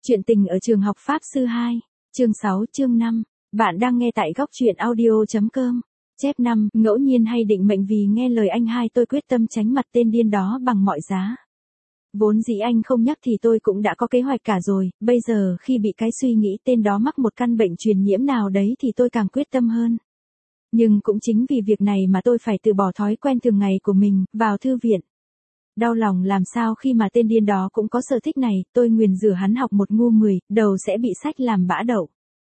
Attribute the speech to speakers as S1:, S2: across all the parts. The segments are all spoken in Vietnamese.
S1: Chuyện tình ở trường học Pháp Sư 2, chương 6 chương 5. Bạn đang nghe tại góc truyện audio.com. Chép 5, ngẫu nhiên hay định mệnh vì nghe lời anh hai tôi quyết tâm tránh mặt tên điên đó bằng mọi giá. Vốn dĩ anh không nhắc thì tôi cũng đã có kế hoạch cả rồi, bây giờ khi bị cái suy nghĩ tên đó mắc một căn bệnh truyền nhiễm nào đấy thì tôi càng quyết tâm hơn. Nhưng cũng chính vì việc này mà tôi phải từ bỏ thói quen thường ngày của mình, vào thư viện. Đau lòng làm sao khi mà tên điên đó cũng có sở thích này, tôi nguyền rủa hắn học một ngu 10, đầu sẽ bị sách làm bã đậu.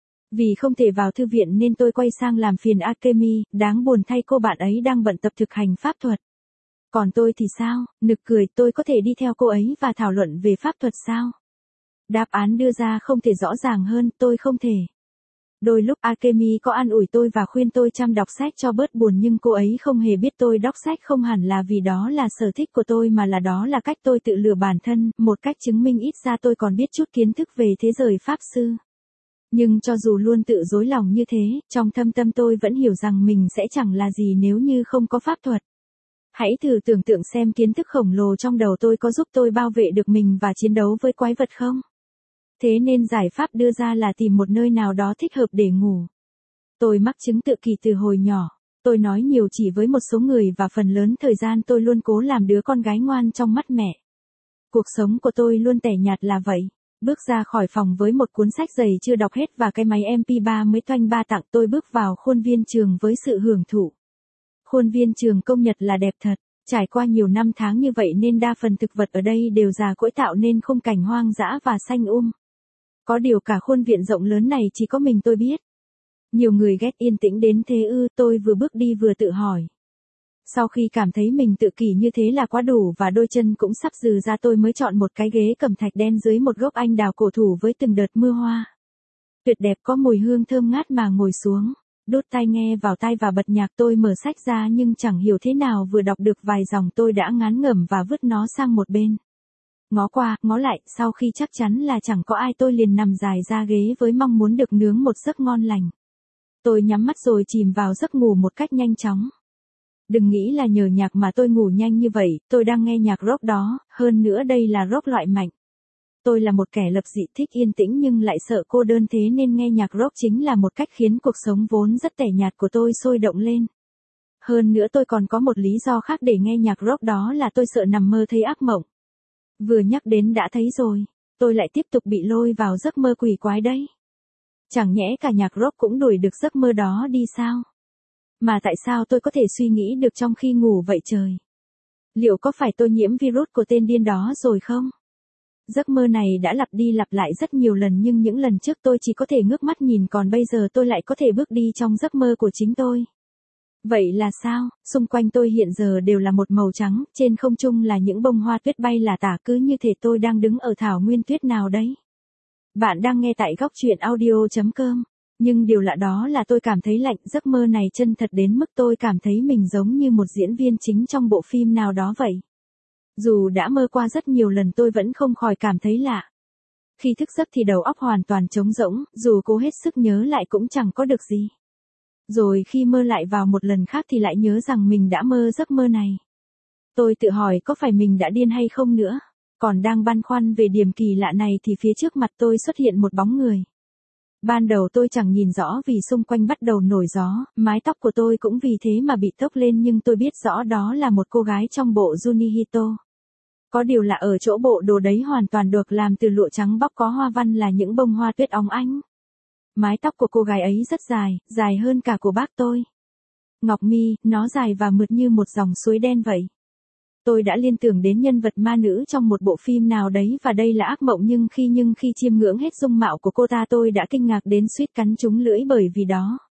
S1: Vì không thể vào thư viện nên tôi quay sang làm phiền Akemi, đáng buồn thay cô bạn ấy đang bận tập thực hành pháp thuật. Còn tôi thì sao, nực cười, tôi có thể đi theo cô ấy và thảo luận về pháp thuật sao? Đáp án đưa ra không thể rõ ràng hơn, tôi không thể. Đôi lúc Akemi có an ủi tôi và khuyên tôi chăm đọc sách cho bớt buồn nhưng cô ấy không hề biết tôi đọc sách không hẳn là vì đó là sở thích của tôi mà là đó là cách tôi tự lừa bản thân, một cách chứng minh ít ra tôi còn biết chút kiến thức về thế giới Pháp Sư. Nhưng cho dù luôn tự dối lòng như thế, trong thâm tâm tôi vẫn hiểu rằng mình sẽ chẳng là gì nếu như không có pháp thuật. Hãy thử tưởng tượng xem kiến thức khổng lồ trong đầu tôi có giúp tôi bảo vệ được mình và chiến đấu với quái vật không? Thế nên giải pháp đưa ra là tìm một nơi nào đó thích hợp để ngủ. Tôi mắc chứng tự kỷ từ hồi nhỏ. Tôi nói nhiều chỉ với một số người và phần lớn thời gian tôi luôn cố làm đứa con gái ngoan trong mắt mẹ. Cuộc sống của tôi luôn tẻ nhạt là vậy. Bước ra khỏi phòng với một cuốn sách dày chưa đọc hết và cái máy MP3 mới toanh ba tặng, tôi bước vào khuôn viên trường với sự hưởng thụ. Khuôn viên trường công nhật là đẹp thật. Trải qua nhiều năm tháng như vậy nên đa phần thực vật ở đây đều già cỗi tạo nên khung cảnh hoang dã và xanh Có điều cả khuôn viện rộng lớn này chỉ có mình tôi biết. Nhiều người ghét yên tĩnh đến thế ư, tôi vừa bước đi vừa tự hỏi. Sau khi cảm thấy mình tự kỷ như thế là quá đủ và đôi chân cũng sắp dừ ra tôi mới chọn một cái ghế cẩm thạch đen dưới một gốc anh đào cổ thụ với từng đợt mưa hoa. Tuyệt đẹp có mùi hương thơm ngát mà ngồi xuống, đút tai nghe vào tai và bật nhạc. Tôi mở sách ra nhưng chẳng hiểu thế nào vừa đọc được vài dòng tôi đã ngán ngẩm và vứt nó sang một bên. Ngó qua, ngó lại, sau khi chắc chắn là chẳng có ai tôi liền nằm dài ra ghế với mong muốn được nướng một giấc ngon lành. Tôi nhắm mắt rồi chìm vào giấc ngủ một cách nhanh chóng. Đừng nghĩ là nhờ nhạc mà tôi ngủ nhanh như vậy, tôi đang nghe nhạc rock đó, hơn nữa đây là rock loại mạnh. Tôi là một kẻ lập dị thích yên tĩnh nhưng lại sợ cô đơn thế nên nghe nhạc rock chính là một cách khiến cuộc sống vốn rất tẻ nhạt của tôi sôi động lên. Hơn nữa tôi còn có một lý do khác để nghe nhạc rock đó là tôi sợ nằm mơ thấy ác mộng. Vừa nhắc đến đã thấy rồi, tôi lại tiếp tục bị lôi vào giấc mơ quỷ quái đấy. Chẳng nhẽ cả nhạc rock cũng đuổi được giấc mơ đó đi sao? Mà tại sao tôi có thể suy nghĩ được trong khi ngủ vậy trời? Liệu có phải tôi nhiễm virus của tên điên đó rồi không? Giấc mơ này đã lặp đi lặp lại rất nhiều lần nhưng những lần trước tôi chỉ có thể ngước mắt nhìn còn bây giờ tôi lại có thể bước đi trong giấc mơ của chính tôi. Vậy là sao? Xung quanh tôi hiện giờ đều là một màu trắng, trên không trung là những bông hoa tuyết bay lả tả cứ như thể tôi đang đứng ở thảo nguyên tuyết nào đấy. Bạn đang nghe tại góc truyện audio.com. Nhưng điều lạ đó là tôi cảm thấy lạnh, giấc mơ này chân thật đến mức tôi cảm thấy mình giống như một diễn viên chính trong bộ phim nào đó vậy. Dù đã mơ qua rất nhiều lần tôi vẫn không khỏi cảm thấy lạ. Khi thức giấc thì đầu óc hoàn toàn trống rỗng, dù cố hết sức nhớ lại cũng chẳng có được gì. Rồi khi mơ lại vào một lần khác thì lại nhớ rằng mình đã mơ giấc mơ này. Tôi tự hỏi có phải mình đã điên hay không nữa. Còn đang băn khoăn về điểm kỳ lạ này thì phía trước mặt tôi xuất hiện một bóng người. Ban đầu tôi chẳng nhìn rõ vì xung quanh bắt đầu nổi gió, mái tóc của tôi cũng vì thế mà bị tốc lên nhưng tôi biết rõ đó là một cô gái trong bộ Junihito. Có điều là ở chỗ bộ đồ đấy hoàn toàn được làm từ lụa trắng bóc có hoa văn là những bông hoa tuyết óng ánh. Mái tóc của cô gái ấy rất dài, dài hơn cả của bác tôi. Ngọc mi, nó dài và mượt như một dòng suối đen vậy. Tôi đã liên tưởng đến nhân vật ma nữ trong một bộ phim nào đấy và đây là ác mộng nhưng khi chiêm ngưỡng hết dung mạo của cô ta tôi đã kinh ngạc đến suýt cắn trúng lưỡi bởi vì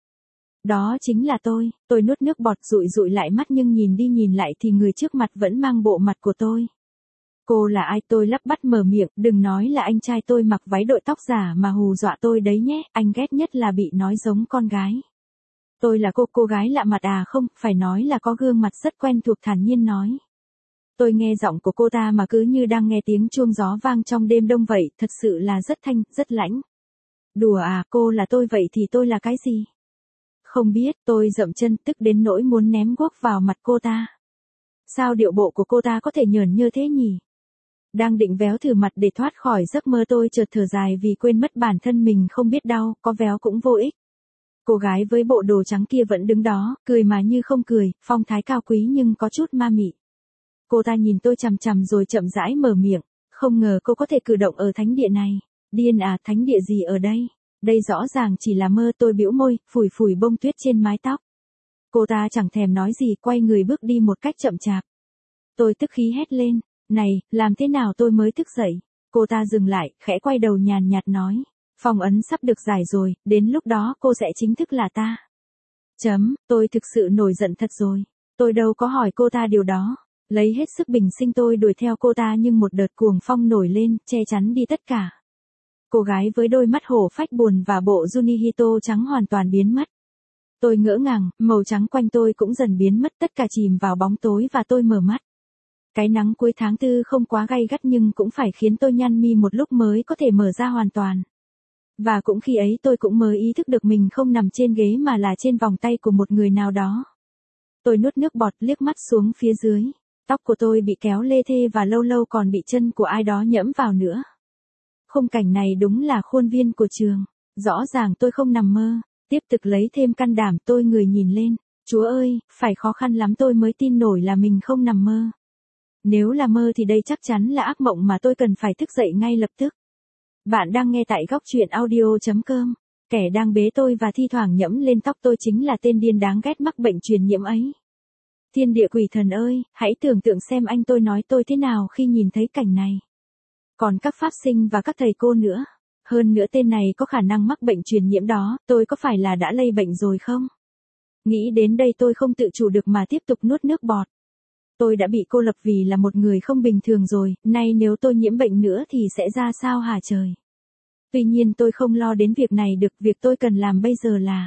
S1: đó chính là tôi nuốt nước bọt dụi dụi lại mắt nhưng nhìn đi nhìn lại thì người trước mặt vẫn mang bộ mặt của tôi. Cô là ai tôi lắp bắp mở miệng, đừng nói là anh trai tôi mặc váy đội tóc giả mà hù dọa tôi đấy nhé, anh ghét nhất là bị nói giống con gái. Tôi là cô gái lạ mặt à không, phải nói là có gương mặt rất quen thuộc thản nhiên nói. Tôi nghe giọng của cô ta mà cứ như đang nghe tiếng chuông gió vang trong đêm đông vậy, thật sự là rất thanh, rất lãnh. Đùa à, cô là tôi vậy thì tôi là cái gì? Không biết, tôi dậm chân tức đến nỗi muốn ném guốc vào mặt cô ta. Sao điệu bộ của cô ta có thể nhởn như thế nhỉ? Đang định véo thử mặt để thoát khỏi giấc mơ tôi chợt thở dài vì quên mất bản thân mình không biết đau, có véo cũng vô ích. Cô gái với bộ đồ trắng kia vẫn đứng đó, cười mà như không cười, phong thái cao quý nhưng có chút ma mị. Cô ta nhìn tôi chằm chằm rồi chậm rãi mở miệng, không ngờ cô có thể cử động ở thánh địa này. Điên à, thánh địa gì ở đây? Đây rõ ràng chỉ là mơ, tôi bĩu môi, phủi phủi bông tuyết trên mái tóc. Cô ta chẳng thèm nói gì, quay người bước đi một cách chậm chạp. Tôi tức khí hét lên, này, làm thế nào tôi mới thức dậy? Cô ta dừng lại, khẽ quay đầu nhàn nhạt nói, phong ấn sắp được giải rồi, đến lúc đó cô sẽ chính thức là ta. Tôi thực sự nổi giận thật rồi. Tôi đâu có hỏi cô ta điều đó. Lấy hết sức bình sinh tôi đuổi theo cô ta nhưng một đợt cuồng phong nổi lên, che chắn đi tất cả. Cô gái với đôi mắt hổ phách buồn và bộ Junihito trắng hoàn toàn biến mất. Tôi ngỡ ngàng, màu trắng quanh tôi cũng dần biến mất, tất cả chìm vào bóng tối và tôi mở mắt. Cái nắng cuối tháng 4 không quá gay gắt nhưng cũng phải khiến tôi nhăn mi một lúc mới có thể mở ra hoàn toàn. Và cũng khi ấy tôi cũng mới ý thức được mình không nằm trên ghế mà là trên vòng tay của một người nào đó. Tôi nuốt nước bọt liếc mắt xuống phía dưới. Tóc của tôi bị kéo lê thê và lâu lâu còn bị chân của ai đó nhẫm vào nữa. Khung cảnh này đúng là khuôn viên của trường. Rõ ràng tôi không nằm mơ. Tiếp tục lấy thêm can đảm tôi ngửa nhìn lên. Chúa ơi, phải khó khăn lắm tôi mới tin nổi là mình không nằm mơ. Nếu là mơ thì đây chắc chắn là ác mộng mà tôi cần phải thức dậy ngay lập tức. Bạn đang nghe tại góc truyện audio.com. Kẻ đang bế tôi và thi thoảng nhẫm lên tóc tôi chính là tên điên đáng ghét mắc bệnh truyền nhiễm ấy. Thiên địa quỷ thần ơi, hãy tưởng tượng xem anh tôi nói tôi thế nào khi nhìn thấy cảnh này. Còn các pháp sinh và các thầy cô nữa. Hơn nữa tên này có khả năng mắc bệnh truyền nhiễm đó, tôi có phải là đã lây bệnh rồi không? Nghĩ đến đây tôi không tự chủ được mà tiếp tục nuốt nước bọt. Tôi đã bị cô lập vì là một người không bình thường rồi, nay nếu tôi nhiễm bệnh nữa thì sẽ ra sao hả trời? Tuy nhiên tôi không lo đến việc này được, việc tôi cần làm bây giờ là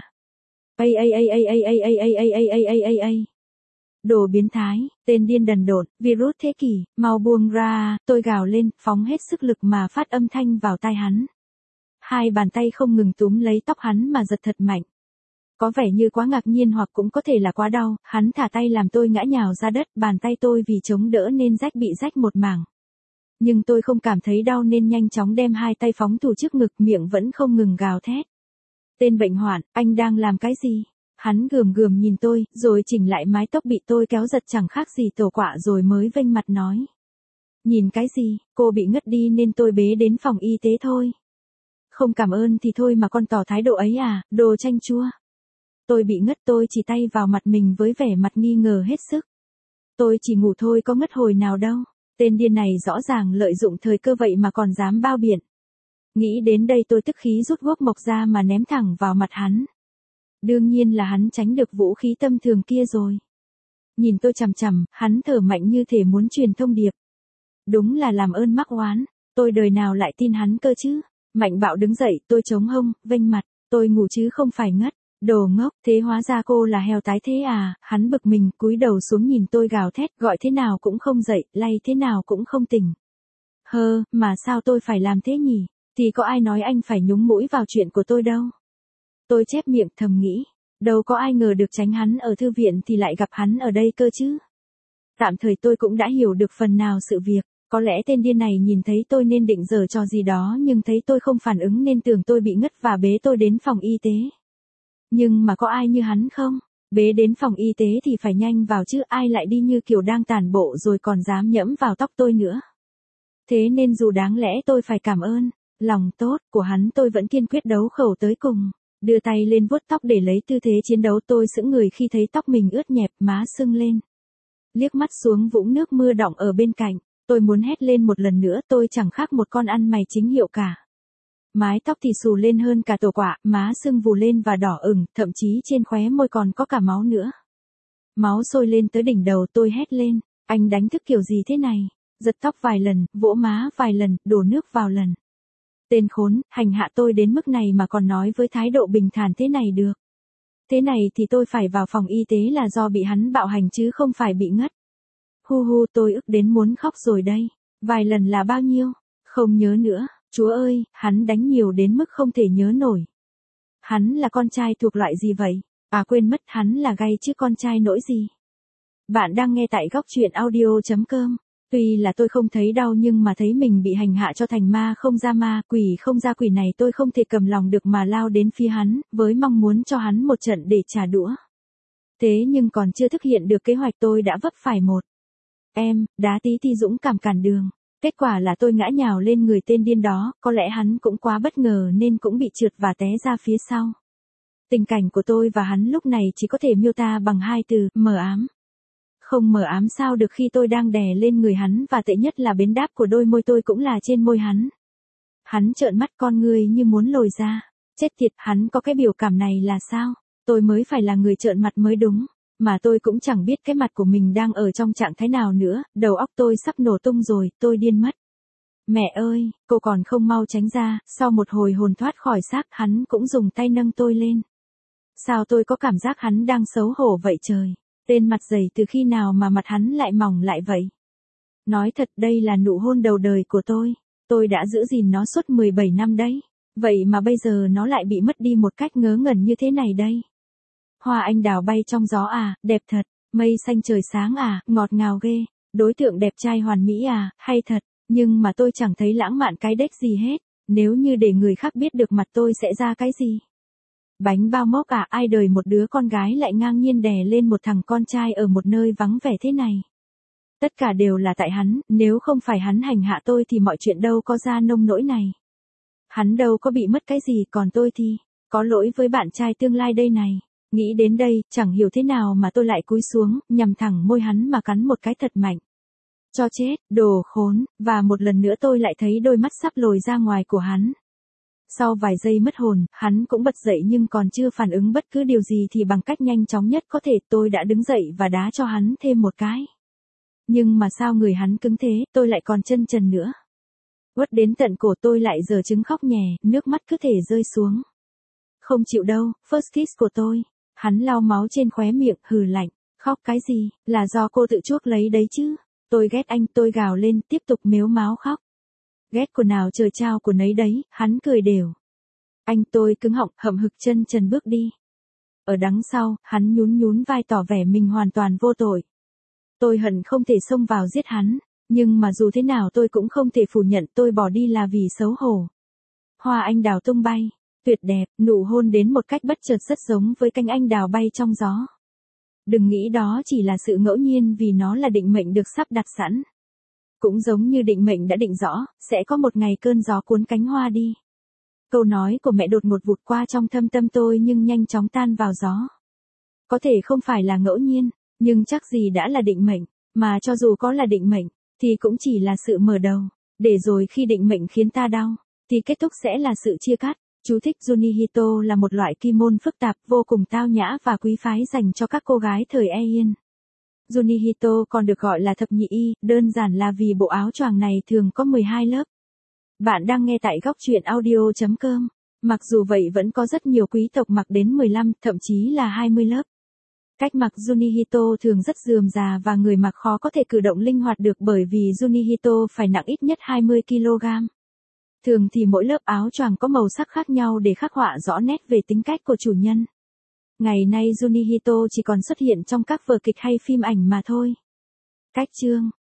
S1: đồ biến thái, tên điên đần độn, virus thế kỷ, mau buông ra, tôi gào lên, phóng hết sức lực mà phát âm thanh vào tai hắn. Hai bàn tay không ngừng túm lấy tóc hắn mà giật thật mạnh. Có vẻ như quá ngạc nhiên hoặc cũng có thể là quá đau, hắn thả tay làm tôi ngã nhào ra đất, bàn tay tôi vì chống đỡ nên bị rách một mảng. Nhưng tôi không cảm thấy đau nên nhanh chóng đem hai tay phóng thủ trước ngực, miệng vẫn không ngừng gào thét. Tên bệnh hoạn, anh đang làm cái gì? Hắn gườm gườm nhìn tôi, rồi chỉnh lại mái tóc bị tôi kéo giật chẳng khác gì tổ quạ rồi mới vênh mặt nói. Nhìn cái gì, cô bị ngất đi nên tôi bế đến phòng y tế thôi. Không cảm ơn thì thôi mà con tỏ thái độ ấy à, đồ chanh chua. Tôi bị ngất, tôi chỉ tay vào mặt mình với vẻ mặt nghi ngờ hết sức. Tôi chỉ ngủ thôi có ngất hồi nào đâu. Tên điên này rõ ràng lợi dụng thời cơ vậy mà còn dám bao biện. Nghĩ đến đây tôi tức khí rút guốc mộc ra mà ném thẳng vào mặt hắn. Đương nhiên là hắn tránh được vũ khí tâm thường kia rồi. Nhìn tôi chằm chằm, hắn thở mạnh như thể muốn truyền thông điệp. Đúng là làm ơn mắc oán, tôi đời nào lại tin hắn cơ chứ. Mạnh bạo đứng dậy, tôi chống hông, vênh mặt, tôi ngủ chứ không phải ngất. Đồ ngốc, thế hóa ra cô là heo tái thế à? Hắn bực mình, cúi đầu xuống nhìn tôi gào thét, gọi thế nào cũng không dậy, lay thế nào cũng không tỉnh. Mà sao tôi phải làm thế nhỉ? Thì có ai nói anh phải nhúng mũi vào chuyện của tôi đâu. Tôi chép miệng thầm nghĩ, đâu có ai ngờ được tránh hắn ở thư viện thì lại gặp hắn ở đây cơ chứ. Tạm thời tôi cũng đã hiểu được phần nào sự việc, có lẽ tên điên này nhìn thấy tôi nên định giở trò gì đó nhưng thấy tôi không phản ứng nên tưởng tôi bị ngất và bế tôi đến phòng y tế. Nhưng mà có ai như hắn không? Bế đến phòng y tế thì phải nhanh vào chứ, ai lại đi như kiểu đang tản bộ rồi còn dám nhẫm vào tóc tôi nữa. Thế nên dù đáng lẽ tôi phải cảm ơn lòng tốt của hắn, tôi vẫn kiên quyết đấu khẩu tới cùng. Đưa tay lên vuốt tóc để lấy tư thế chiến đấu, tôi sững người khi thấy tóc mình ướt nhẹp, má sưng lên. Liếc mắt xuống vũng nước mưa đọng ở bên cạnh, tôi muốn hét lên một lần nữa, tôi chẳng khác một con ăn mày chính hiệu cả. Mái tóc thì xù lên hơn cả tổ quạ, má sưng vù lên và đỏ ửng, thậm chí trên khóe môi còn có cả máu nữa. Máu sôi lên tới đỉnh đầu, tôi hét lên, anh đánh thức kiểu gì thế này? Giật tóc vài lần, vỗ má vài lần, đổ nước vào lần. Tên khốn, hành hạ tôi đến mức này mà còn nói với thái độ bình thản thế này được. Thế này thì tôi phải vào phòng y tế là do bị hắn bạo hành chứ không phải bị ngất. Tôi ức đến muốn khóc rồi đây. Vài lần là bao nhiêu? Không nhớ nữa. Chúa ơi, hắn đánh nhiều đến mức không thể nhớ nổi. Hắn là con trai thuộc loại gì vậy? À quên mất, hắn là gay chứ con trai nỗi gì. Bạn đang nghe tại góc truyện audio.com. Tuy là tôi không thấy đau nhưng mà thấy mình bị hành hạ cho thành ma không ra ma, quỷ không ra quỷ này tôi không thể cầm lòng được mà lao đến phía hắn, với mong muốn cho hắn một trận để trả đũa. Thế nhưng còn chưa thực hiện được kế hoạch tôi đã vấp phải một đá tí ti dũng cảm cản đường. Kết quả là tôi ngã nhào lên người tên điên đó, có lẽ hắn cũng quá bất ngờ nên cũng bị trượt và té ra phía sau. Tình cảnh của tôi và hắn lúc này chỉ có thể miêu tả bằng hai từ, mờ ám. Không mờ ám sao được khi tôi đang đè lên người hắn và tệ nhất là bến đáp của đôi môi tôi cũng là trên môi hắn. Hắn trợn mắt con người như muốn lồi ra. Chết tiệt, hắn có cái biểu cảm này là sao? Tôi mới phải là người trợn mặt mới đúng. Mà tôi cũng chẳng biết cái mặt của mình đang ở trong trạng thái nào nữa, đầu óc tôi sắp nổ tung rồi, tôi điên mất. Mẹ ơi, cô còn không mau tránh ra, sau một hồi hồn thoát khỏi xác hắn cũng dùng tay nâng tôi lên. Sao tôi có cảm giác hắn đang xấu hổ vậy trời? Tên mặt dày từ khi nào mà mặt hắn lại mỏng lại vậy? Nói thật đây là nụ hôn đầu đời của tôi. Tôi đã giữ gìn nó suốt 17 năm đấy. Vậy mà bây giờ nó lại bị mất đi một cách ngớ ngẩn như thế này đây. Hoa anh đào bay trong gió à, đẹp thật. Mây xanh trời sáng à, ngọt ngào ghê. Đối tượng đẹp trai hoàn mỹ à, hay thật. Nhưng mà tôi chẳng thấy lãng mạn cái đếch gì hết. Nếu như để người khác biết được mặt tôi sẽ ra cái gì? Bánh bao mốc à, ai đời một đứa con gái lại ngang nhiên đè lên một thằng con trai ở một nơi vắng vẻ thế này. Tất cả đều là tại hắn, nếu không phải hắn hành hạ tôi thì mọi chuyện đâu có ra nông nỗi này. Hắn đâu có bị mất cái gì, còn tôi thì, có lỗi với bạn trai tương lai đây này. Nghĩ đến đây, chẳng hiểu thế nào mà tôi lại cúi xuống, nhằm thẳng môi hắn mà cắn một cái thật mạnh. Cho chết, đồ khốn, và một lần nữa tôi lại thấy đôi mắt sắp lồi ra ngoài của hắn. Sau vài giây mất hồn, hắn cũng bật dậy nhưng còn chưa phản ứng bất cứ điều gì thì bằng cách nhanh chóng nhất có thể tôi đã đứng dậy và đá cho hắn thêm một cái. Nhưng mà sao người hắn cứng thế, tôi lại còn chân trần nữa. Quất đến tận cổ tôi lại giờ trứng khóc nhè, nước mắt cứ thể rơi xuống. Không chịu đâu, first kiss của tôi. Hắn lau máu trên khóe miệng, hừ lạnh. Khóc cái gì, là do cô tự chuốc lấy đấy chứ. Tôi ghét anh, tôi gào lên, tiếp tục mếu máo khóc. Ghét của nào trời trao của nấy đấy, hắn cười đều. Anh, tôi cứng họng, hậm hực chân trần bước đi. Ở đằng sau, hắn nhún nhún vai tỏ vẻ mình hoàn toàn vô tội. Tôi hận không thể xông vào giết hắn, nhưng mà dù thế nào tôi cũng không thể phủ nhận tôi bỏ đi là vì xấu hổ. Hoa anh đào tung bay, tuyệt đẹp, nụ hôn đến một cách bất chợt rất giống với cánh anh đào bay trong gió. Đừng nghĩ đó chỉ là sự ngẫu nhiên vì nó là định mệnh được sắp đặt sẵn. Cũng giống như định mệnh đã định rõ, sẽ có một ngày cơn gió cuốn cánh hoa đi. Câu nói của mẹ đột ngột vụt qua trong thâm tâm tôi nhưng nhanh chóng tan vào gió. Có thể không phải là ngẫu nhiên, nhưng chắc gì đã là định mệnh, mà cho dù có là định mệnh, thì cũng chỉ là sự mở đầu, để rồi khi định mệnh khiến ta đau, thì kết thúc sẽ là sự chia cắt. Chú thích Junihito là một loại kim môn phức tạp vô cùng tao nhã và quý phái dành cho các cô gái thời Heian. Junihito còn được gọi là thập nhị y, đơn giản là vì bộ áo choàng này thường có 12 lớp. Bạn đang nghe tại góc truyện audio.com. Mặc dù vậy vẫn có rất nhiều quý tộc mặc đến 15, thậm chí là 20 lớp. Cách mặc Junihito thường rất rườm rà và người mặc khó có thể cử động linh hoạt được bởi vì Junihito phải nặng ít nhất 20 kg. Thường thì mỗi lớp áo choàng có màu sắc khác nhau để khắc họa rõ nét về tính cách của chủ nhân. Ngày nay Junihito chỉ còn xuất hiện trong các vở kịch hay phim ảnh mà thôi. Cách chương